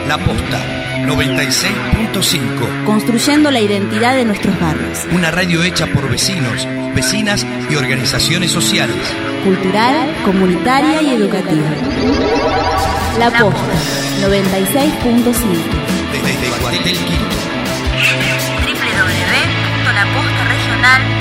La Posta 96.5. Construyendo la identidad de nuestros barrios. Una radio hecha por vecinos, vecinas y organizaciones sociales. Cultural, comunitaria y educativa. La Posta 96.5. Desde Cuartel Quinto. www.lapostaregional.com